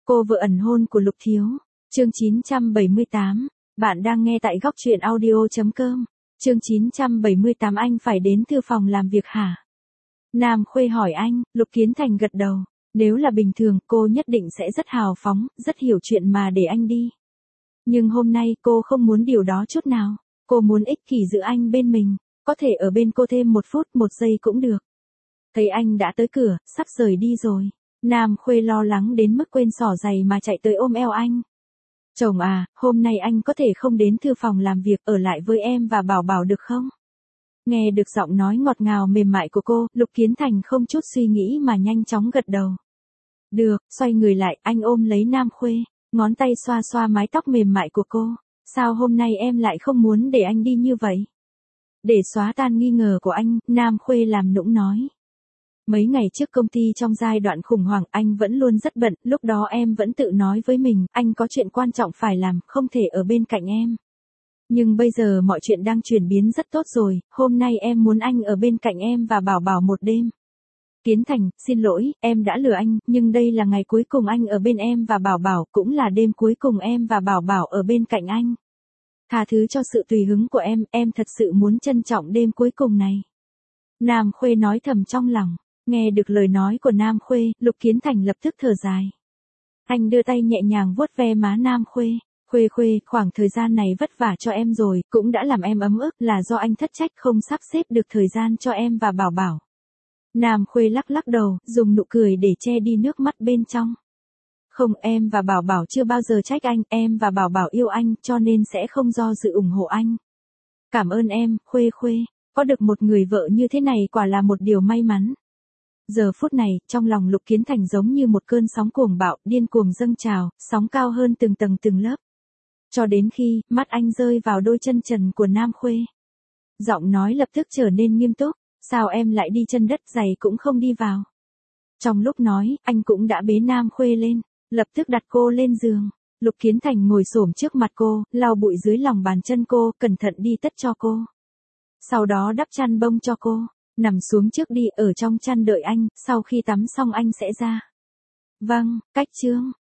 Cô vợ ẩn hôn của Lục Thiếu. Chương 978. Bạn đang nghe tại góc truyện audio.com. Chương 978 anh phải đến thư phòng làm việc hả? Nam Khuê hỏi anh, Lục Kiến Thành gật đầu. Nếu là bình thường cô nhất định sẽ rất hào phóng, rất hiểu chuyện mà để anh đi. Nhưng hôm nay cô không muốn điều đó chút nào. Cô muốn ích kỷ giữ anh bên mình. Có thể ở bên cô thêm 1 phút 1 giây cũng được. Thấy anh đã tới cửa, sắp rời đi rồi. Nam Khuê lo lắng đến mức quên xỏ giày mà chạy tới ôm eo anh. Chồng à, hôm nay anh có thể không đến thư phòng làm việc, ở lại với em và Bảo Bảo được không? Nghe được giọng nói ngọt ngào mềm mại của cô, Lục Kiến Thành không chút suy nghĩ mà nhanh chóng gật đầu. Được, xoay người lại, anh ôm lấy Nam Khuê, ngón tay xoa xoa mái tóc mềm mại của cô. Sao hôm nay em lại không muốn để anh đi như vậy? Để xóa tan nghi ngờ của anh, Nam Khuê làm nũng nói. Mấy ngày trước công ty trong giai đoạn khủng hoảng anh vẫn luôn rất bận, lúc đó em vẫn tự nói với mình, anh có chuyện quan trọng phải làm, không thể ở bên cạnh em. Nhưng bây giờ mọi chuyện đang chuyển biến rất tốt rồi, hôm nay em muốn anh ở bên cạnh em và Bảo Bảo một đêm. Kiến Thành, xin lỗi, em đã lừa anh, nhưng đây là ngày cuối cùng anh ở bên em và Bảo Bảo, cũng là đêm cuối cùng em và Bảo Bảo ở bên cạnh anh. Tha thứ cho sự tùy hứng của em thật sự muốn trân trọng đêm cuối cùng này. Nam Khuê nói thầm trong lòng. Nghe được lời nói của Nam Khuê, Lục Kiến Thành lập tức thở dài. Anh đưa tay nhẹ nhàng vuốt ve má Nam Khuê. Khuê, khoảng thời gian này vất vả cho em rồi, cũng đã làm em ấm ức, là do anh thất trách không sắp xếp được thời gian cho em và Bảo Bảo. Nam Khuê lắc lắc đầu, dùng nụ cười để che đi nước mắt bên trong. Không, em và Bảo Bảo chưa bao giờ trách anh, em và Bảo Bảo yêu anh, cho nên sẽ không do dự ủng hộ anh. Cảm ơn em, Khuê, có được một người vợ như thế này quả là một điều may mắn. Giờ phút này, trong lòng Lục Kiến Thành giống như một cơn sóng cuồng bạo, điên cuồng dâng trào, sóng cao hơn từng tầng từng lớp. Cho đến khi, mắt anh rơi vào đôi chân trần của Nam Khuê. Giọng nói lập tức trở nên nghiêm túc, sao em lại đi chân đất giày cũng không đi vào. Trong lúc nói, anh cũng đã bế Nam Khuê lên, lập tức đặt cô lên giường. Lục Kiến Thành ngồi xổm trước mặt cô, lau bụi dưới lòng bàn chân cô, cẩn thận đi tất cho cô. Sau đó đắp chăn bông cho cô. Nằm xuống trước đi, ở trong chăn đợi anh, sau khi tắm xong anh sẽ ra. Vâng, cách chương.